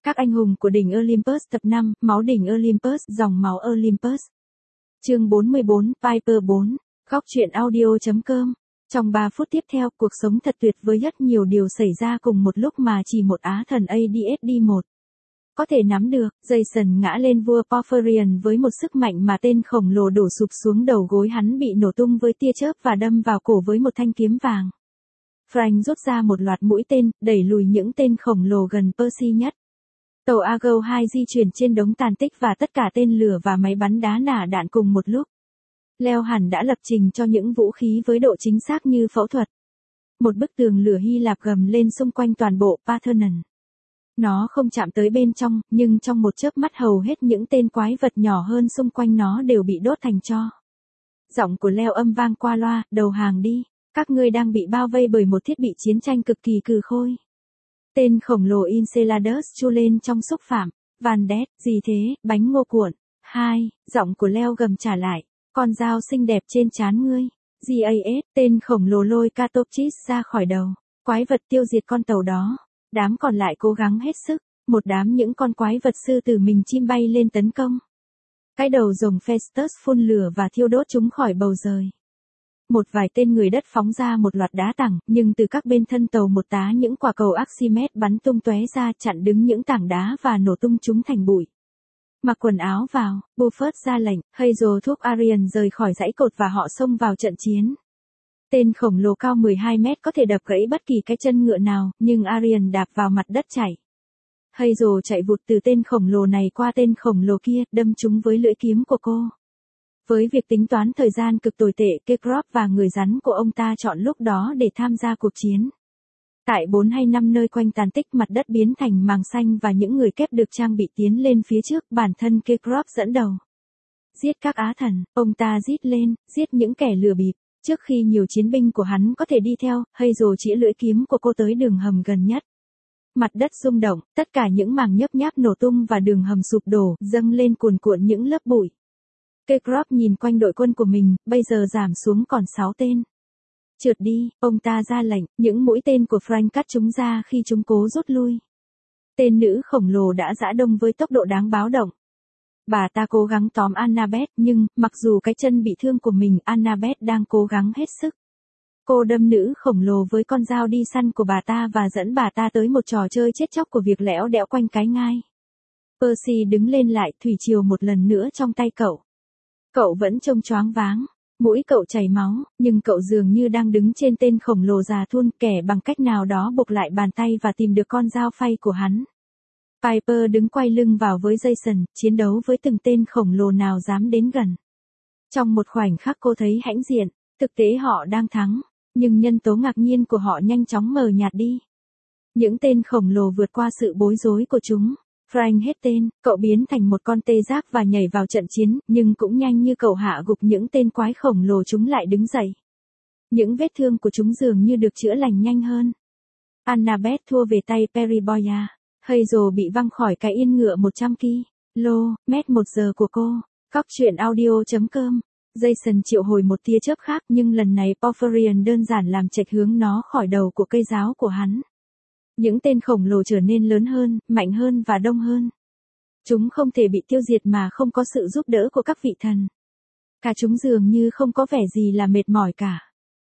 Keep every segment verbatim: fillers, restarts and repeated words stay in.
Các anh hùng của đỉnh Olympus tập năm, máu đỉnh Olympus, dòng máu Olympus. Chương bốn mươi bốn, Piper bốn, góc truyện audio chấm com. Trong ba phút tiếp theo, cuộc sống thật tuyệt với rất nhiều điều xảy ra cùng một lúc mà chỉ một á thần a đê ét đê một có thể nắm được. Jason ngã lên vua Porphyrion với một sức mạnh mà tên khổng lồ đổ sụp xuống đầu gối hắn bị nổ tung với tia chớp và đâm vào cổ với một thanh kiếm vàng. Frank rút ra một loạt mũi tên, đẩy lùi những tên khổng lồ gần Percy nhất. Tàu Argo hai di chuyển trên đống tàn tích và tất cả tên lửa và máy bắn đá nả đạn cùng một lúc. Leo hẳn đã lập trình cho những vũ khí với độ chính xác như phẫu thuật. Một bức tường lửa Hy Lạp gầm lên xung quanh toàn bộ Parthenon. Nó không chạm tới bên trong, nhưng trong một chớp mắt hầu hết những tên quái vật nhỏ hơn xung quanh nó đều bị đốt thành tro. Giọng của Leo âm vang qua loa, đầu hàng đi, các ngươi đang bị bao vây bởi một thiết bị chiến tranh cực kỳ cừ khôi. Tên khổng lồ Enceladus chu lên trong xúc phạm. Van Đét, gì thế, bánh ngô cuộn. Hai, giọng của Leo gầm trả lại, con dao xinh đẹp trên trán ngươi. giê a ét, tên khổng lồ lôi Catoptris ra khỏi đầu. Quái vật tiêu diệt con tàu đó. Đám còn lại cố gắng hết sức. Một đám những con quái vật sư tử mình chim bay lên tấn công. Cái đầu rồng Festus phun lửa và thiêu đốt chúng khỏi bầu trời. Một vài tên người đất phóng ra một loạt đá tảng, nhưng từ các bên thân tàu một tá những quả cầu Archimedes bắn tung tóe ra chặn đứng những tảng đá và nổ tung chúng thành bụi. Mặc quần áo vào, Buffett ra lệnh, Hazel thúc Arian rời khỏi dãy cột và họ xông vào trận chiến. Tên khổng lồ cao mười hai mét có thể đập gãy bất kỳ cái chân ngựa nào, nhưng Arian đạp vào mặt đất chảy. Hazel chạy vụt từ tên khổng lồ này qua tên khổng lồ kia, đâm chúng với lưỡi kiếm của cô. Với việc tính toán thời gian cực tồi tệ, Kecrop và người rắn của ông ta chọn lúc đó để tham gia cuộc chiến. Tại bốn hay năm nơi quanh tàn tích mặt đất biến thành màng xanh và những người kép được trang bị tiến lên phía trước, bản thân Kecrop dẫn đầu. Giết các á thần, ông ta rít lên, giết những kẻ lừa bịp. Trước khi nhiều chiến binh của hắn có thể đi theo, Hazel chĩa lưỡi kiếm của cô tới đường hầm gần nhất. Mặt đất rung động, tất cả những màng nhấp nháp nổ tung và đường hầm sụp đổ, dâng lên cuồn cuộn những lớp bụi. Kecrop nhìn quanh đội quân của mình, bây giờ giảm xuống còn sáu tên. Trượt đi, ông ta ra lệnh, những mũi tên của Frank cắt chúng ra khi chúng cố rút lui. Tên nữ khổng lồ đã giã đông với tốc độ đáng báo động. Bà ta cố gắng tóm Annabeth, nhưng, mặc dù cái chân bị thương của mình, Annabeth đang cố gắng hết sức. Cô đâm nữ khổng lồ với con dao đi săn của bà ta và dẫn bà ta tới một trò chơi chết chóc của việc lẽo đẽo quanh cái ngai. Percy đứng lên lại, thủy triều một lần nữa trong tay cậu. Cậu vẫn trông choáng váng, mũi cậu chảy máu, nhưng cậu dường như đang đứng trên tên khổng lồ già thun, kẻ bằng cách nào đó buộc lại bàn tay và tìm được con dao phay của hắn. Piper đứng quay lưng vào với Jason, chiến đấu với từng tên khổng lồ nào dám đến gần. Trong một khoảnh khắc cô thấy hãnh diện, thực tế họ đang thắng, nhưng nhân tố ngạc nhiên của họ nhanh chóng mờ nhạt đi. Những tên khổng lồ vượt qua sự bối rối của chúng. Frank hết tên, cậu biến thành một con tê giác và nhảy vào trận chiến, nhưng cũng nhanh như cậu hạ gục những tên quái khổng lồ chúng lại đứng dậy. Những vết thương của chúng dường như được chữa lành nhanh hơn. Annabeth thua về tay Periboya. Hazel bị văng khỏi cái yên ngựa một trăm ki lô mét một giờ của cô. Góc truyện audio chấm com. Jason triệu hồi một tia chớp khác, nhưng lần này Porphyrion đơn giản làm chệch hướng nó khỏi đầu của cây giáo của hắn. Những tên khổng lồ trở nên lớn hơn, mạnh hơn và đông hơn. Chúng không thể bị tiêu diệt mà không có sự giúp đỡ của các vị thần. Cả chúng dường như không có vẻ gì là mệt mỏi cả.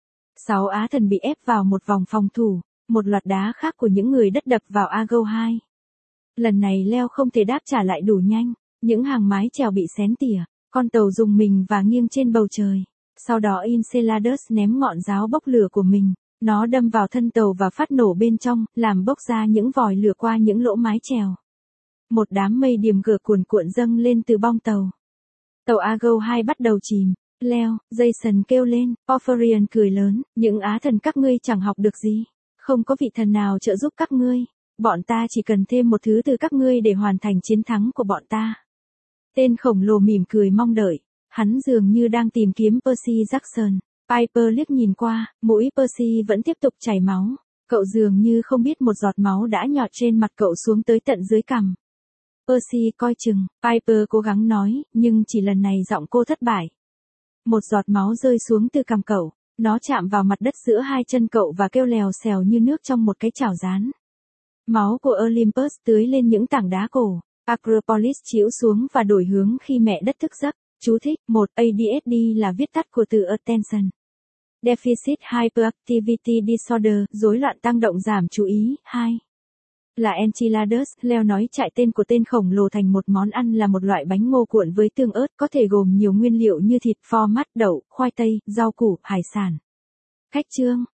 Sáu á thần bị ép vào một vòng phòng thủ, một loạt đá khác của những người đất đập vào Argo hai. Lần này Leo không thể đáp trả lại đủ nhanh, những hàng mái chèo bị xén tỉa, con tàu rùng mình và nghiêng trên bầu trời. Sau đó Enceladus ném ngọn giáo bốc lửa của mình. Nó đâm vào thân tàu và phát nổ bên trong, làm bốc ra những vòi lửa qua những lỗ mái chèo. Một đám mây điểm gở cuồn cuộn dâng lên từ bong tàu. Tàu Argo hai bắt đầu chìm. Leo, Jason kêu lên, Porphyrion cười lớn, những á thần các ngươi chẳng học được gì. Không có vị thần nào trợ giúp các ngươi. Bọn ta chỉ cần thêm một thứ từ các ngươi để hoàn thành chiến thắng của bọn ta. Tên khổng lồ mỉm cười mong đợi. Hắn dường như đang tìm kiếm Percy Jackson. Piper liếc nhìn qua, mũi Percy vẫn tiếp tục chảy máu. Cậu dường như không biết một giọt máu đã nhọt trên mặt cậu xuống tới tận dưới cằm. Percy coi chừng, Piper cố gắng nói, nhưng chỉ lần này giọng cô thất bại. Một giọt máu rơi xuống từ cằm cậu, nó chạm vào mặt đất giữa hai chân cậu và kêu lèo xèo như nước trong một cái chảo rán. Máu của Olympus tưới lên những tảng đá cổ. Acropolis chĩu xuống và đổi hướng khi mẹ đất thức giấc. Chú thích: một. a đê ếch đê là viết tắt của từ Attention Deficit Hyperactivity Disorder, rối loạn tăng động giảm chú ý. hai. Là enchiladas, leo nói chạy tên của tên khổng lồ thành một món ăn là một loại bánh ngô cuộn với tương ớt, có thể gồm nhiều nguyên liệu như thịt, phô mát, đậu, khoai tây, rau củ, hải sản. Khách chương